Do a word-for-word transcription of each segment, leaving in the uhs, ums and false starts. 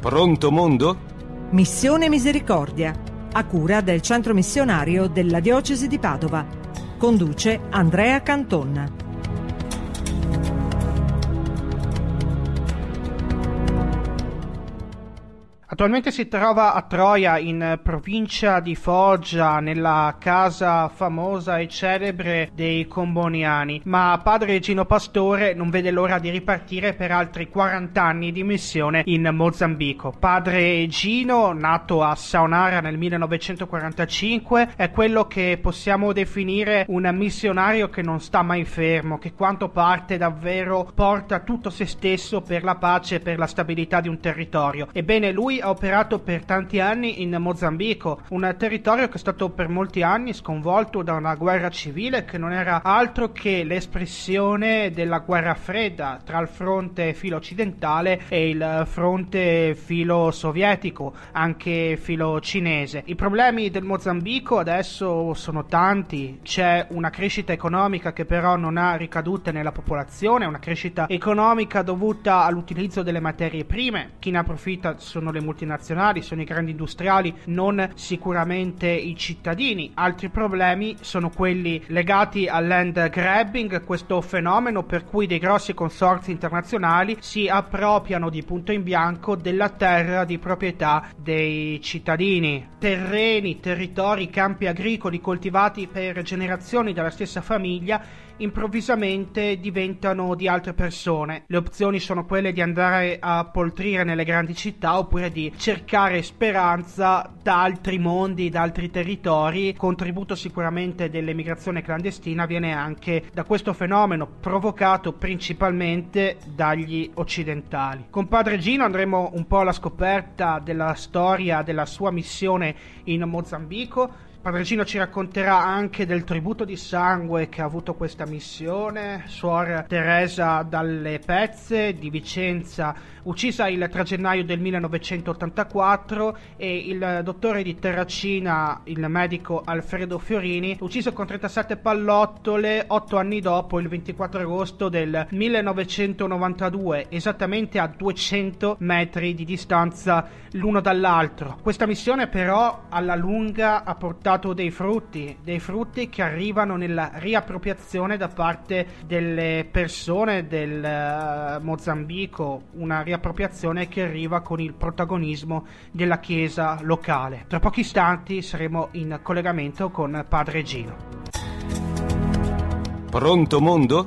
Pronto mondo? Missione Misericordia, a cura del Centro Missionario della Diocesi di Padova. Conduce Andrea Canton. Attualmente si trova a Troia, in provincia di Foggia, nella casa famosa e celebre dei Comboniani, ma padre Gino Pastore non vede l'ora di ripartire per altri quaranta anni di missione in Mozambico. Padre Gino, nato a Saonara nel millenovecentoquarantacinque, è quello che possiamo definire un missionario che non sta mai fermo, che quanto parte davvero porta tutto se stesso per la pace e per la stabilità di un territorio. Ebbene, lui ha operato per tanti anni in Mozambico, un territorio che è stato per molti anni sconvolto da una guerra civile che non era altro che l'espressione della guerra fredda tra il fronte filo occidentale e il fronte filo sovietico, anche filo cinese. I problemi del Mozambico adesso sono tanti, c'è una crescita economica che però non ha ricadute nella popolazione, una crescita economica dovuta all'utilizzo delle materie prime. Chi ne approfitta sono le multinazionali, sono i grandi industriali, non sicuramente i cittadini. Altri problemi sono quelli legati al land grabbing, questo fenomeno per cui dei grossi consorzi internazionali si appropriano di punto in bianco della terra di proprietà dei cittadini. Terreni, territori, campi agricoli coltivati per generazioni dalla stessa famiglia improvvisamente diventano di altre persone. Le opzioni sono quelle di andare a poltrire nelle grandi città oppure di cercare speranza da altri mondi, da altri territori. Contributo sicuramente dell'emigrazione clandestina viene anche da questo fenomeno provocato principalmente dagli occidentali. Con Padre Gino andremo un po' alla scoperta della storia della sua missione in Mozambico. Padre Gino ci racconterà anche del tributo di sangue che ha avuto questa missione. Suor Teresa dalle Pezze di Vicenza, uccisa il tre gennaio del millenovecentottantaquattro, e il dottore di Terracina, il medico Alfredo Fiorini, ucciso con trentasette pallottole otto anni dopo, il ventiquattro agosto del millenovecentonovantadue, esattamente a duecento metri di distanza l'uno dall'altro. Questa missione però alla lunga ha portato dei frutti, dei frutti che arrivano nella riappropriazione da parte delle persone del uh, Mozambico, una riappropriazione che arriva con il protagonismo della chiesa locale. Tra pochi istanti saremo in collegamento con Padre Gino. Pronto mondo?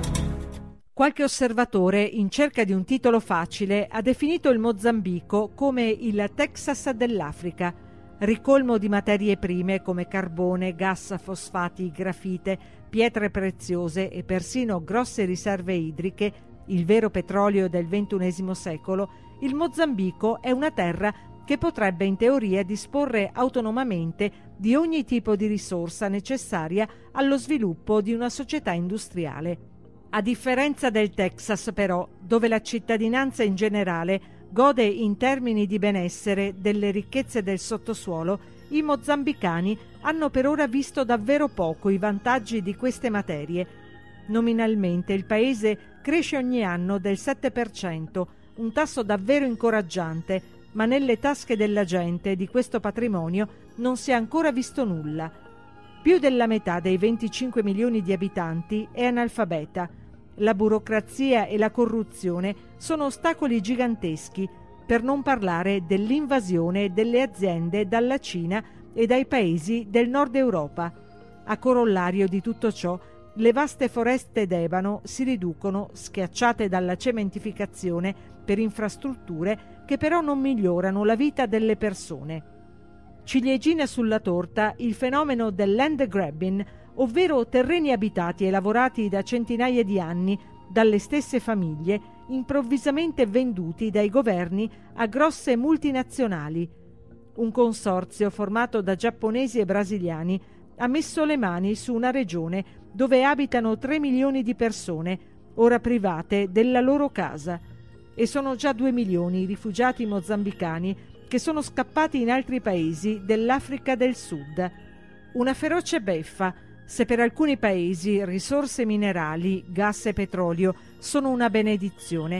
Qualche osservatore, in cerca di un titolo facile, ha definito il Mozambico come il Texas dell'Africa, ricolmo di materie prime come carbone, gas, fosfati, grafite, pietre preziose e persino grosse riserve idriche, il vero petrolio del ventunesimo secolo. Il Mozambico è una terra che potrebbe in teoria disporre autonomamente di ogni tipo di risorsa necessaria allo sviluppo di una società industriale. A differenza del Texas, però, dove la cittadinanza in generale gode in termini di benessere delle ricchezze del sottosuolo, i mozambicani hanno per ora visto davvero poco i vantaggi di queste materie. Nominalmente il paese cresce ogni anno del sette per cento, un tasso davvero incoraggiante, ma nelle tasche della gente di questo patrimonio non si è ancora visto nulla. Più della metà dei venticinque milioni di abitanti è analfabeta. La burocrazia e la corruzione sono ostacoli giganteschi, per non parlare dell'invasione delle aziende dalla Cina e dai paesi del nord Europa. A corollario di tutto ciò, le vaste foreste d'ebano si riducono, schiacciate dalla cementificazione per infrastrutture che però non migliorano la vita delle persone. Ciliegina sulla torta il fenomeno del land grabbing, ovvero terreni abitati e lavorati da centinaia di anni dalle stesse famiglie, improvvisamente venduti dai governi a grosse multinazionali. Un consorzio formato da giapponesi e brasiliani ha messo le mani su una regione dove abitano tre milioni di persone, ora private della loro casa, e sono già due milioni i rifugiati mozambicani che sono scappati in altri paesi dell'Africa del Sud. Una feroce beffa, se per alcuni paesi risorse minerali, gas e petrolio sono una benedizione,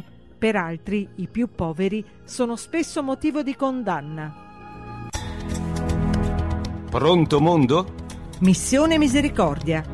Per altri, i più poveri, sono spesso motivo di condanna. Pronto mondo? Missione Misericordia.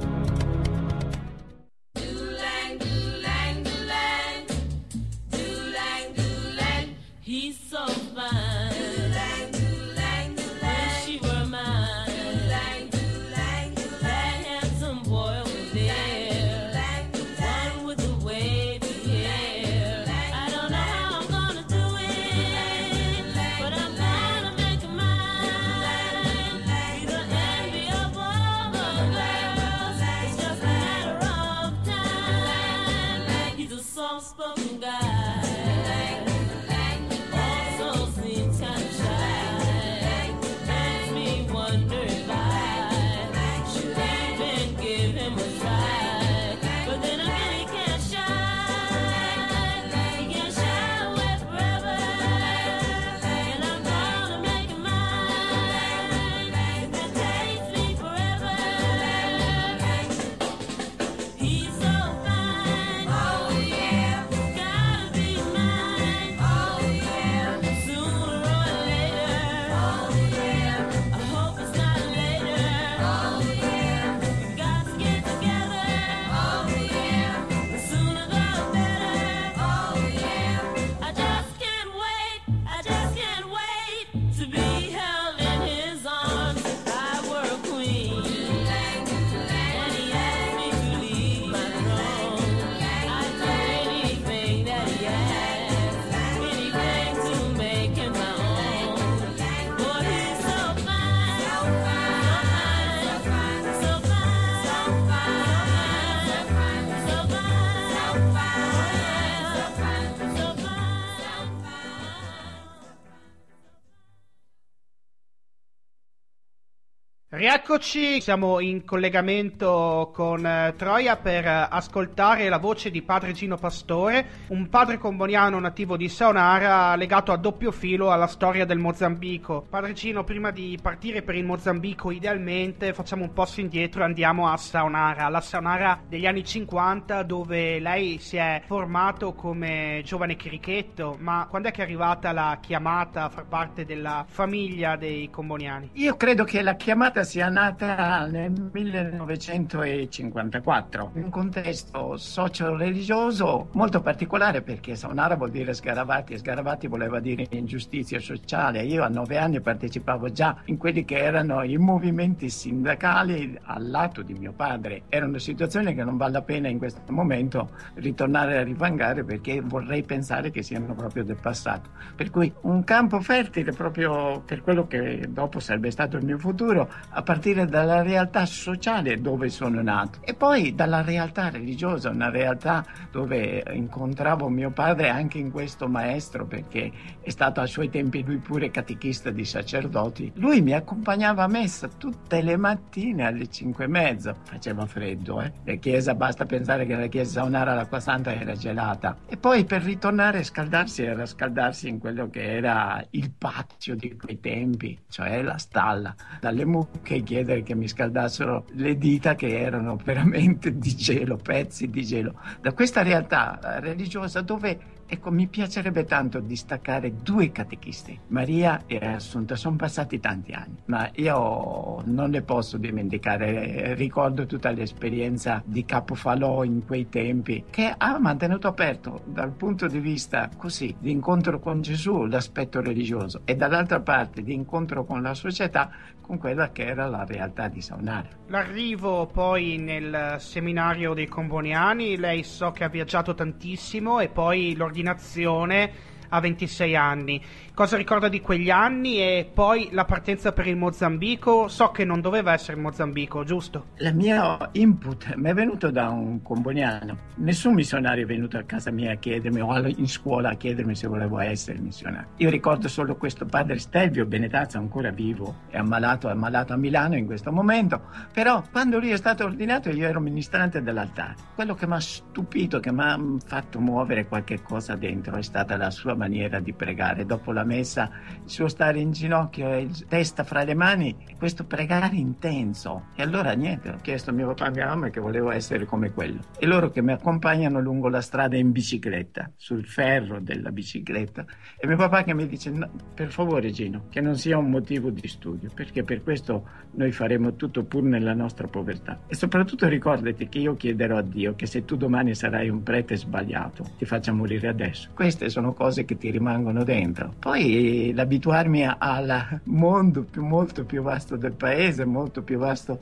Rieccoci, siamo in collegamento con eh, Troia per eh, ascoltare la voce di padre Gino Pastore, un padre comboniano nativo di Saonara legato a doppio filo alla storia del Mozambico. Padre Gino, prima di partire per il Mozambico, idealmente facciamo un passo indietro e andiamo a Saonara, la Saonara degli anni cinquanta, dove lei si è formato come giovane chirichetto. Ma quando è che è arrivata la chiamata a far parte della famiglia dei comboniani? Io credo che la chiamata sia nata nel millenovecentocinquantaquattro, in un contesto socio-religioso molto particolare, perché Saonara vuol dire sgaravati e sgaravati voleva dire ingiustizia sociale. Io a nove anni partecipavo già in quelli che erano i movimenti sindacali al lato di mio padre. Era una situazione che non vale la pena in questo momento ritornare a rivangare, perché vorrei pensare che siano proprio del passato. Per cui un campo fertile proprio per quello che dopo sarebbe stato il mio futuro, a partire dalla realtà sociale dove sono nato e poi dalla realtà religiosa, una realtà dove incontravo mio padre anche in questo maestro, perché è stato a suoi tempi lui pure catechista di sacerdoti. Lui mi accompagnava a messa tutte le mattine alle cinque e mezza, faceva freddo, eh? La chiesa, basta pensare che la chiesa Saonara l'acqua santa era gelata, e poi per ritornare a scaldarsi era scaldarsi in quello che era il patio di quei tempi, cioè la stalla, dalle mucche chiedere che mi scaldassero le dita che erano veramente di gelo, pezzi di gelo. Da questa realtà religiosa dove, ecco, mi piacerebbe tanto distaccare due catechisti, Maria e Assunta. Sono passati tanti anni, ma io non le posso dimenticare. Ricordo tutta l'esperienza di Capofalò in quei tempi, che ha mantenuto aperto dal punto di vista così di incontro con Gesù l'aspetto religioso, e dall'altra parte di incontro con la società, con quella che era la realtà di Saonara. L'arrivo poi nel seminario dei comboniani, lei so che ha viaggiato tantissimo, e poi l'ordinazione a ventisei anni. Cosa ricorda di quegli anni e poi la partenza per il Mozambico? So che non doveva essere il Mozambico, giusto? La mia input mi è venuto da un comboniano. Nessun missionario è venuto a casa mia a chiedermi, o in scuola a chiedermi se volevo essere missionario. Io ricordo solo questo padre Stelvio Benetazzo, ancora vivo, è ammalato, è ammalato a Milano in questo momento, però quando lui è stato ordinato io ero ministrante dell'altare. Quello che mi ha stupito, che mi ha fatto muovere qualche cosa dentro, è stata la sua maniera di pregare. Dopo la messa, il suo stare in ginocchio e il testa fra le mani, questo pregare intenso. E allora niente, ho chiesto a mio papà e a mia mamma che volevo essere come quello. E loro che mi accompagnano lungo la strada in bicicletta, sul ferro della bicicletta. E mio papà che mi dice, no, per favore Gino, che non sia un motivo di studio, perché per questo noi faremo tutto pur nella nostra povertà. E soprattutto ricordati che io chiederò a Dio che se tu domani sarai un prete sbagliato, ti faccia morire adesso. Queste sono cose che ti rimangono dentro. Poi l'abituarmi al mondo più, molto più vasto del paese, molto più vasto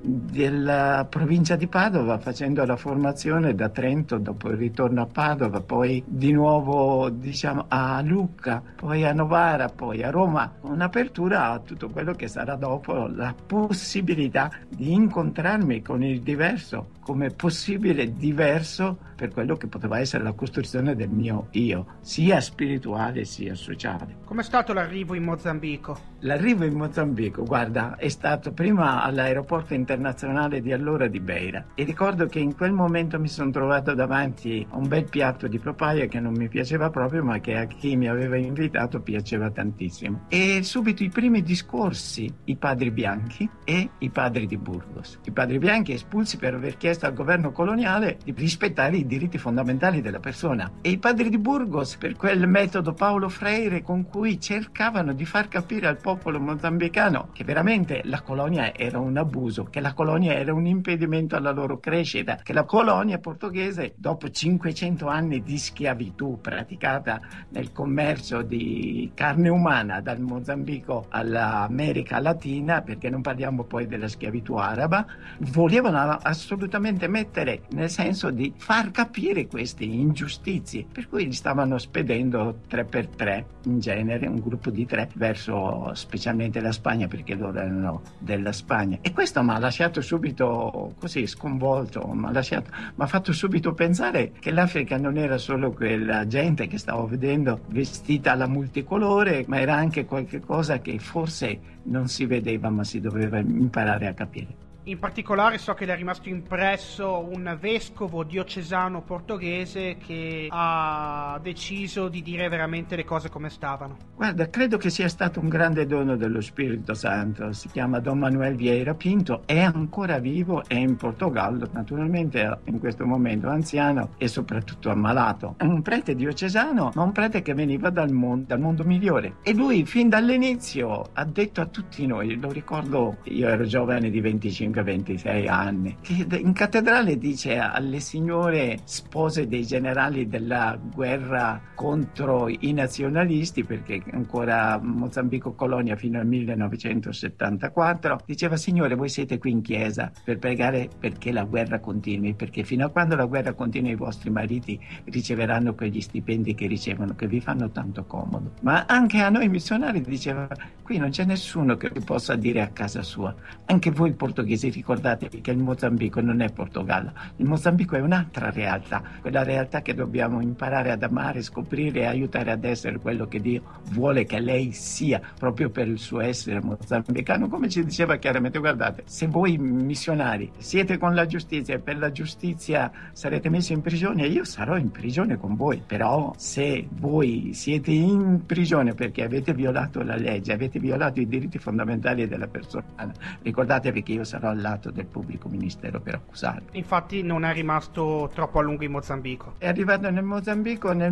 della provincia di Padova, facendo la formazione da Trento, dopo il ritorno a Padova, poi di nuovo diciamo a Lucca, poi a Novara, poi a Roma, un'apertura a tutto quello che sarà dopo, la possibilità di incontrarmi con il diverso come possibile diverso per quello che poteva essere la costruzione del mio io, sia spirituale sia sociale. Com'è stato l'arrivo in Mozambico? L'arrivo in Mozambico, guarda, è stato prima all'aeroporto internazionale di allora di Beira e ricordo che in quel momento mi sono trovato davanti a un bel piatto di papaya che non mi piaceva proprio, ma che a chi mi aveva invitato piaceva tantissimo. E subito i primi discorsi, i padri bianchi e i padri di Burgos. I padri bianchi espulsi per aver chiesto al governo coloniale di rispettare i diritti fondamentali della persona, e i padri di Burgos per quel metodo Paulo Freire con cui cercavano di far capire al popolo mozambicano che veramente la colonia era un abuso, che la colonia era un impedimento alla loro crescita, che la colonia portoghese, dopo cinquecento anni di schiavitù praticata nel commercio di carne umana dal Mozambico all'America Latina, perché non parliamo poi della schiavitù araba, volevano assolutamente mettere nel senso di far capire queste ingiustizie, per cui li stavano spedendo tre per tre in genere, un gruppo di tre verso specialmente la Spagna, perché loro erano della Spagna. E questo mi ha lasciato subito così sconvolto, mi ha lasciato, mi ha fatto subito pensare che l'Africa non era solo quella gente che stavo vedendo vestita alla multicolore, ma era anche qualche cosa che forse non si vedeva ma si doveva imparare a capire. In particolare so che le è rimasto impresso un vescovo diocesano portoghese che ha deciso di dire veramente le cose come stavano. Guarda, credo che sia stato un grande dono dello Spirito Santo. Si chiama Don Manuel Vieira Pinto, è ancora vivo, è in Portogallo, naturalmente in questo momento anziano e soprattutto ammalato. È un prete diocesano, ma un prete che veniva dal mondo, dal mondo migliore. E lui fin dall'inizio ha detto a tutti noi, lo ricordo, io ero giovane di venticinque ventisei anni, che in cattedrale dice alle signore spose dei generali della guerra contro i nazionalisti, perché ancora Mozambico colonia fino al millenovecentosettantaquattro, diceva: signore, voi siete qui in chiesa per pregare perché la guerra continui, perché fino a quando la guerra continua i vostri mariti riceveranno quegli stipendi che ricevono, che vi fanno tanto comodo. Ma anche a noi missionari diceva: qui non c'è nessuno che vi possa dire a casa sua. Anche voi portoghesi ricordatevi che il Mozambico non è Portogallo, il Mozambico è un'altra realtà, quella realtà che dobbiamo imparare ad amare, scoprire e aiutare ad essere quello che Dio vuole che lei sia, proprio per il suo essere mozambicano. Come ci diceva chiaramente, guardate, se voi missionari siete con la giustizia e per la giustizia sarete messi in prigione, io sarò in prigione con voi, però se voi siete in prigione perché avete violato la legge, avete violato i diritti fondamentali della persona, ricordatevi che io sarò al lato del pubblico ministero per accusarlo. Infatti non è rimasto troppo a lungo in Mozambico. È arrivato nel Mozambico nel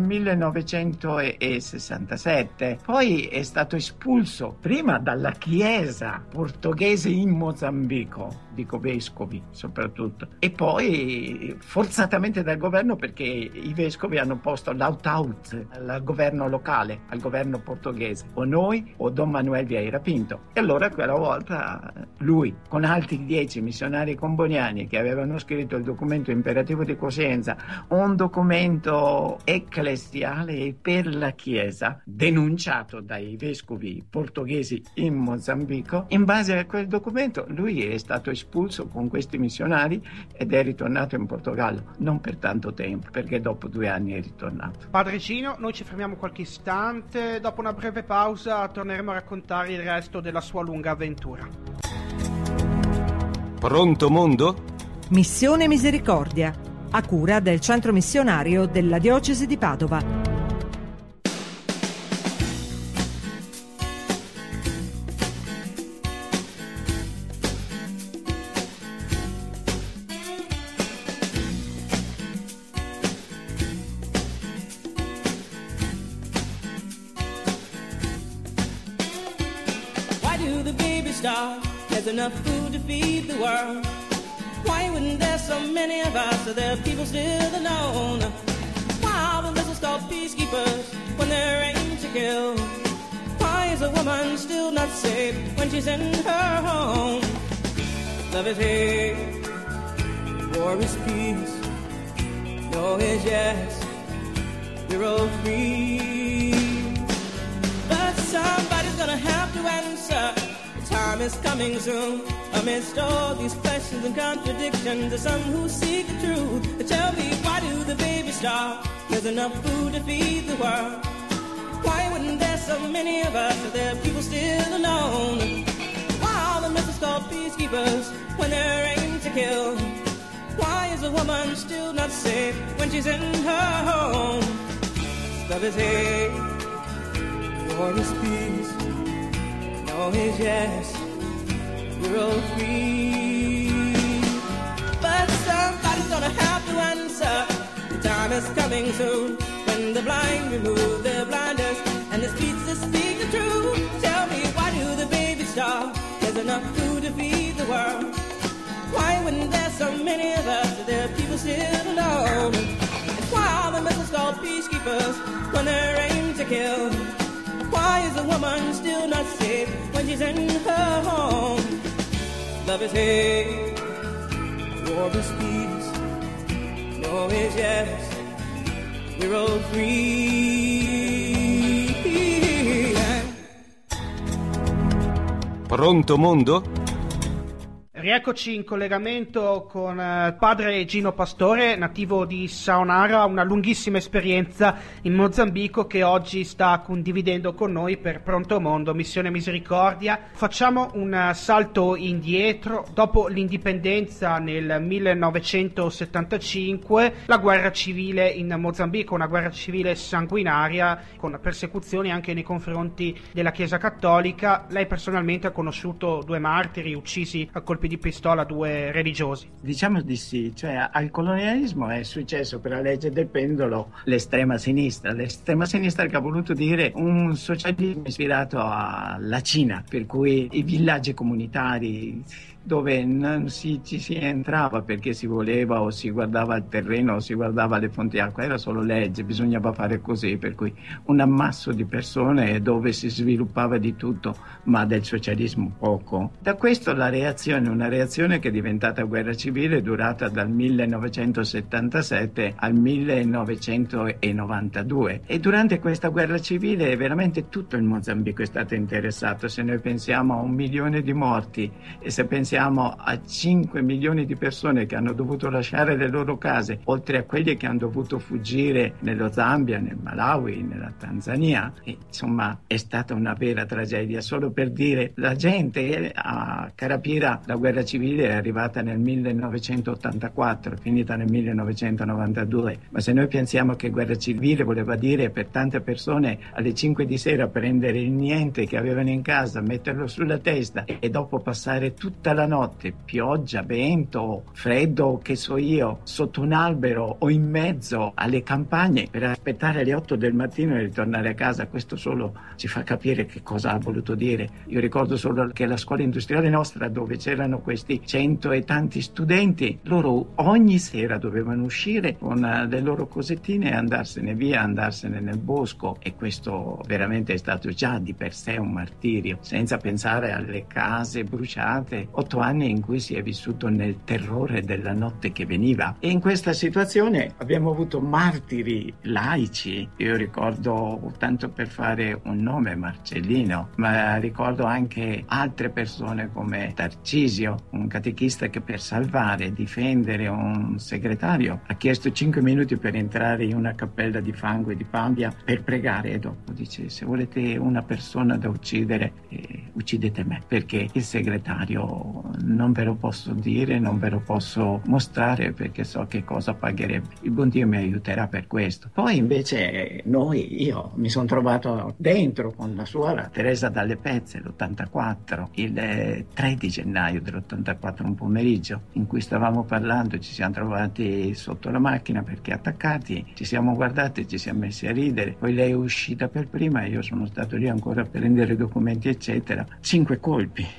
millenovecentosessantasette, poi è stato espulso prima dalla chiesa portoghese in Mozambico, dico vescovi soprattutto, e poi forzatamente dal governo, perché i vescovi hanno posto l'out-out al governo locale, al governo portoghese, o noi o Don Manuel Vieira Pinto. E allora quella volta lui con altri dieci missionari comboniani che avevano scritto il documento imperativo di coscienza, un documento ecclesiale per la Chiesa denunciato dai vescovi portoghesi in Mozambico, in base a quel documento lui è stato espulso con questi missionari ed è ritornato in Portogallo, non per tanto tempo, perché dopo due anni è ritornato. Padre Gino, noi ci fermiamo qualche istante, dopo una breve pausa torneremo a raccontare il resto della sua lunga avventura. Pronto mondo? Missione Misericordia, a cura del centro missionario della diocesi di Padova. starve, there's enough food to feed the world. Why wouldn't there so many of us, so there are people still alone? Why are the missiles called peacekeepers when they're aimed to kill? Why is a woman still not safe when she's in her home? Love is hate, war is peace, no is yes, we're all free. But somebody's gonna have to answer, the time is coming soon. Amidst all these questions and contradictions, there's some who seek the truth. But tell me, why do the babies starve? There's enough food to feed the world. Why wouldn't there so many of us, if there are people still alone? Why are the missiles called peacekeepers when they're aimed to kill? Why is a woman still not safe when she's in her home? Love is hate, war is peace, no is yes, we're all free. But somebody's gonna have to answer, the time is coming soon, when the blind remove their blinders and the streets that speak the truth. Tell me, why do the babies starve? There's enough food to feed the world. Why wouldn't there so many of us, if there are people still alone? And why are the missiles called peacekeepers when they're aimed to kill? Why is a woman still not safe when she's in her home? Love is hate, war is peace, no is yes, we're all free. Pronto mondo? Rieccoci in collegamento con eh, padre Gino Pastore, nativo di Saonara, una lunghissima esperienza in Mozambico che oggi sta condividendo con noi per Pronto Mondo, Missione Misericordia. Facciamo un uh, salto indietro. Dopo l'indipendenza nel millenovecentosettantacinque, la guerra civile in Mozambico, una guerra civile sanguinaria con persecuzioni anche nei confronti della Chiesa Cattolica. Lei personalmente ha conosciuto due martiri uccisi a colpi di di pistola, due religiosi. Diciamo di sì, cioè al colonialismo è successo per la legge del pendolo l'estrema sinistra, l'estrema sinistra che ha voluto dire un socialismo ispirato alla Cina, per cui i villaggi comunitari dove non si, ci si entrava perché si voleva o si guardava il terreno o si guardava le fonti d'acqua, era solo legge, bisognava fare così, per cui un ammasso di persone dove si sviluppava di tutto, ma del socialismo poco. Da questo la reazione, una reazione che è diventata guerra civile, durata dal millenovecentosettantasette al millenovecentonovantadue, e durante questa guerra civile veramente tutto il Mozambico è stato interessato. Se noi pensiamo a un milione di morti e se pensiamo Siamo a cinque milioni di persone che hanno dovuto lasciare le loro case, oltre a quelli che hanno dovuto fuggire nello Zambia, nel Malawi, nella Tanzania. E, insomma, è stata una vera tragedia. Solo per dire, la gente a Carapira, la guerra civile è arrivata nel millenovecentottantaquattro, finita nel millenovecentonovantadue. Ma se noi pensiamo che guerra civile voleva dire per tante persone alle cinque di sera prendere il niente che avevano in casa, metterlo sulla testa e dopo passare tutta la notte, pioggia, vento, freddo, che so io, sotto un albero o in mezzo alle campagne per aspettare alle otto del mattino e ritornare a casa. Questo solo ci fa capire che cosa ha voluto dire. Io ricordo solo che la scuola industriale nostra, dove c'erano questi cento e tanti studenti, loro ogni sera dovevano uscire con le loro cosettine e andarsene via, andarsene nel bosco, e questo veramente è stato già di per sé un martirio, senza pensare alle case bruciate. Otto anni in cui si è vissuto nel terrore della notte che veniva, e in questa situazione abbiamo avuto martiri laici. Io ricordo, tanto per fare un nome, Marcellino, ma ricordo anche altre persone come Tarcisio, un catechista che per salvare e difendere un segretario ha chiesto cinque minuti per entrare in una cappella di fango e di pambia per pregare, e dopo dice: se volete una persona da uccidere, eh, uccidete me, perché il segretario non ve lo posso dire, non ve lo posso mostrare, perché so che cosa pagherebbe. Il buon Dio mi aiuterà per questo. Poi invece noi, io mi sono trovato dentro con la suora Teresa Dalle Pezze l'ottantaquattro, il tre di gennaio dell'ottantaquattro, un pomeriggio in cui stavamo parlando, ci siamo trovati sotto la macchina perché attaccati, ci siamo guardati, ci siamo messi a ridere. Poi lei è uscita per prima e io sono stato lì ancora a prendere documenti eccetera. Cinque colpi,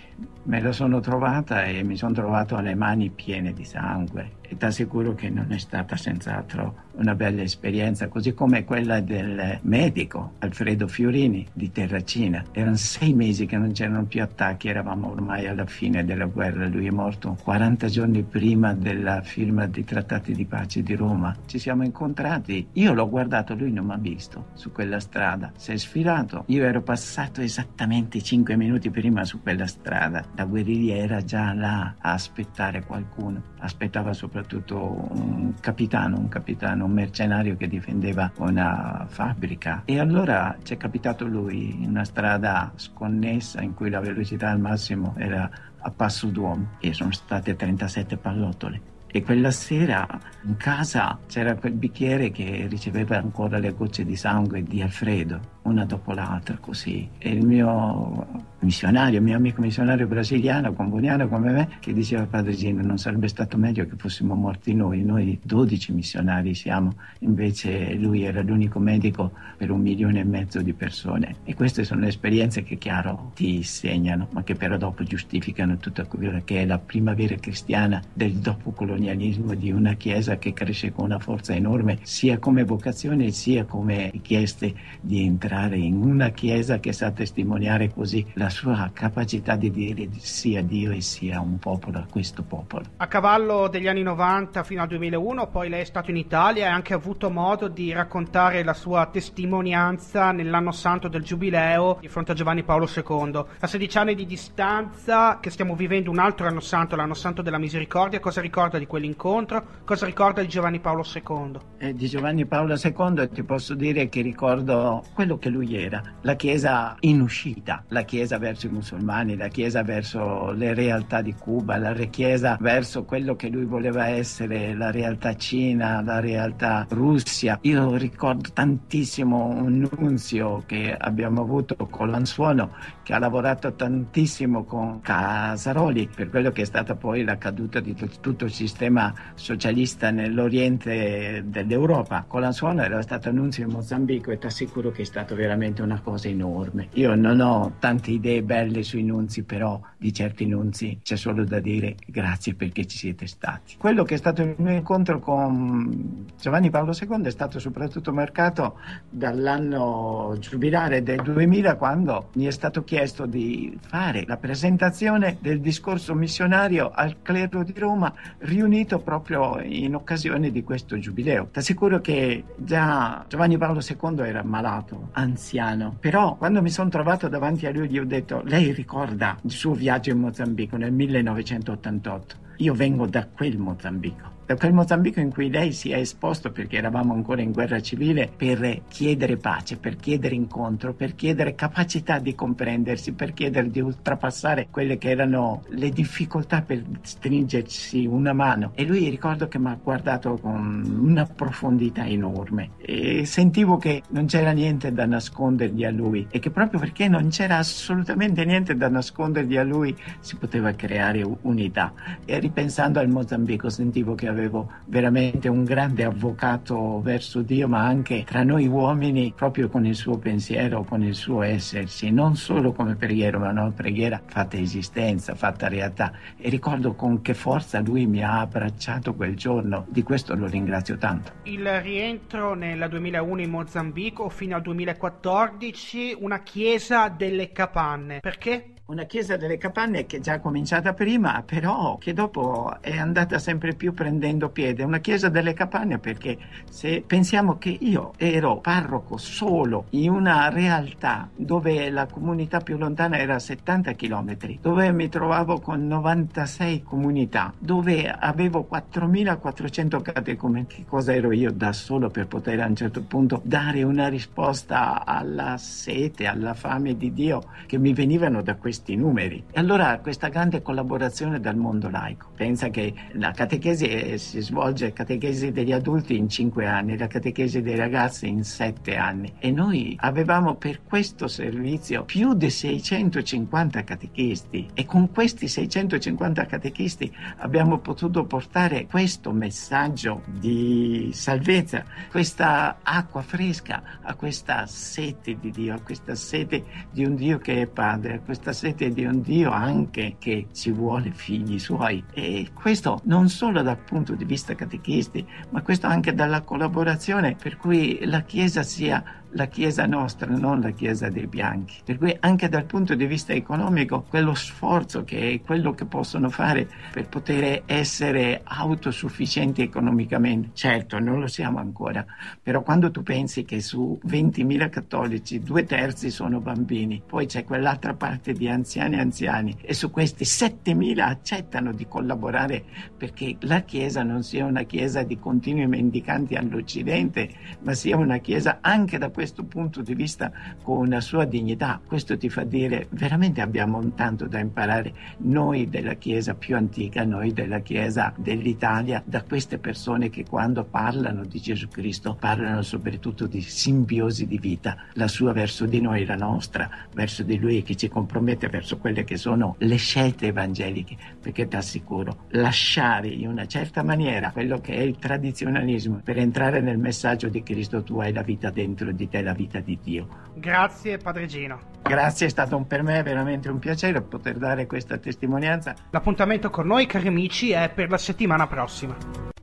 me la sono trovata e mi sono trovato le mani piene di sangue, e ti assicuro che non è stata senz'altro una bella esperienza, così come quella del medico Alfredo Fiorini di Terracina. Erano sei mesi che non c'erano più attacchi, eravamo ormai alla fine della guerra, lui è morto quaranta giorni prima della firma dei trattati di pace di Roma. Ci siamo incontrati, io l'ho guardato, lui non mi ha visto su quella strada, si è sfilato, io ero passato esattamente cinque minuti prima su quella strada, la guerriglia era già là a aspettare qualcuno, aspettava soprattutto un capitano, un capitano, un mercenario che difendeva una fabbrica, e allora ci è capitato lui in una strada sconnessa in cui la velocità al massimo era a passo d'uomo, e sono state trentasette pallottole. E quella sera in casa c'era quel bicchiere che riceveva ancora le gocce di sangue di Alfredo, una dopo l'altra così. E il mio missionario, il mio amico missionario brasiliano, comboniano come me, che diceva: Padre Gino, non sarebbe stato meglio che fossimo morti noi? Noi dodici missionari siamo, invece lui era l'unico medico per un milione e mezzo di persone. E queste sono le esperienze che, chiaro, ti segnano, ma che però dopo giustificano tutta quella che è la primavera cristiana del dopocolonialismo, di una chiesa che cresce con una forza enorme, sia come vocazione sia come richieste di entrare in una chiesa che sa testimoniare così la sua capacità di dire sia Dio e sia un popolo a questo popolo. A cavallo degli anni novanta fino al duemilauno poi lei è stato in Italia e ha anche avuto modo di raccontare la sua testimonianza nell'anno santo del Giubileo di fronte a Giovanni Paolo secondo. A sedici anni di distanza che stiamo vivendo un altro anno santo, l'anno santo della misericordia, cosa ricorda di quell'incontro? Cosa ricorda di Giovanni Paolo secondo? Eh, di Giovanni Paolo secondo ti posso dire che ricordo quello che lui era, la Chiesa in uscita, la Chiesa verso i musulmani, la Chiesa verso le realtà di Cuba, la Chiesa verso quello che lui voleva essere, la realtà Cina, la realtà Russia. Io ricordo tantissimo un nunzio che abbiamo avuto, Colanzuono, che ha lavorato tantissimo con Casaroli per quello che è stata poi la caduta di tutto il sistema socialista nell'oriente dell'Europa. Colanzuono era stato nunzio in Mozambico e ti assicuro che è stato veramente una cosa enorme. Io non ho tante idee belle sui nunzi, però di certi nunzi c'è solo da dire grazie perché ci siete stati. Quello che è stato il mio incontro con Giovanni Paolo secondo è stato soprattutto marcato dall'anno giubilare del duemila, quando mi è stato chiesto di fare la presentazione del discorso missionario al clero di Roma riunito proprio in occasione di questo giubileo. Ti assicuro che già Giovanni Paolo secondo era malato, anziano, però quando mi sono trovato davanti a lui gli ho detto: lei ricorda il suo viaggio in Mozambico nel millenovecentottantotto? Io vengo da quel Mozambico, da quel Mozambico in cui lei si è esposto, perché eravamo ancora in guerra civile, per chiedere pace, per chiedere incontro, per chiedere capacità di comprendersi, per chiedere di oltrepassare quelle che erano le difficoltà per stringersi una mano. E lui, ricordo che mi ha guardato con una profondità enorme e sentivo che non c'era niente da nascondergli a lui, e che proprio perché non c'era assolutamente niente da nascondergli a lui si poteva creare unità. E ripensando al Mozambico sentivo che avevo veramente un grande avvocato verso Dio, ma anche tra noi uomini, proprio con il suo pensiero, con il suo essersi, non solo come preghiera, ma una preghiera fatta esistenza, fatta realtà. E ricordo con che forza lui mi ha abbracciato quel giorno, di questo lo ringrazio tanto. Il rientro nel duemilauno in Mozambico fino al duemilaquattordici, una chiesa delle capanne, perché? Una chiesa delle capanne che è già cominciata prima, però che dopo è andata sempre più prendendo piede. Una chiesa delle capanne perché se pensiamo che io ero parroco solo in una realtà dove la comunità più lontana era a settanta chilometri, dove mi trovavo con novantasei comunità, dove avevo quattromilaquattrocento catecumeni, che cosa ero io da solo per poter a un certo punto dare una risposta alla sete, alla fame di Dio che mi venivano da questi numeri. E allora questa grande collaborazione dal mondo laico, Ecco, pensa che la catechesi si svolge, catechesi degli adulti in cinque anni, la catechesi dei ragazzi in sette anni, e noi avevamo per questo servizio più di seicentocinquanta catechisti, e con questi seicentocinquanta catechisti abbiamo potuto portare questo messaggio di salvezza, questa acqua fresca a questa sete di Dio, a questa sete di un Dio che è Padre, a questa sete di un Dio anche che ci vuole figli suoi. E questo non solo dal punto di vista catechisti, ma questo anche dalla collaborazione, per cui la Chiesa sia la Chiesa nostra, non la Chiesa dei bianchi. Per cui anche dal punto di vista economico, quello sforzo che è quello che possono fare per poter essere autosufficienti economicamente. Certo, non lo siamo ancora, però quando tu pensi che su ventimila cattolici due terzi sono bambini, poi c'è quell'altra parte di anziani e anziani, e su questi settemila accettano di collaborare perché la Chiesa non sia una Chiesa di continui mendicanti all'Occidente, ma sia una Chiesa anche da questo questo punto di vista con una sua dignità. Questo ti fa dire veramente abbiamo tanto da imparare noi della Chiesa più antica, noi della Chiesa dell'Italia, da queste persone che quando parlano di Gesù Cristo parlano soprattutto di simbiosi di vita, la sua verso di noi, la nostra verso di Lui, che ci compromette verso quelle che sono le scelte evangeliche, perché ti assicuro, lasciare in una certa maniera quello che è il tradizionalismo per entrare nel messaggio di Cristo, tu hai la vita dentro di te, la vita di Dio. Grazie Padre Gino. Grazie, è stato per me veramente un piacere poter dare questa testimonianza. L'appuntamento con noi, cari amici, è per la settimana prossima.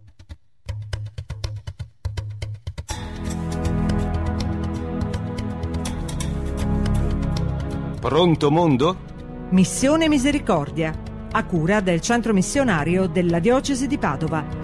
Pronto mondo? Missione Misericordia, a cura del Centro Missionario della Diocesi di Padova.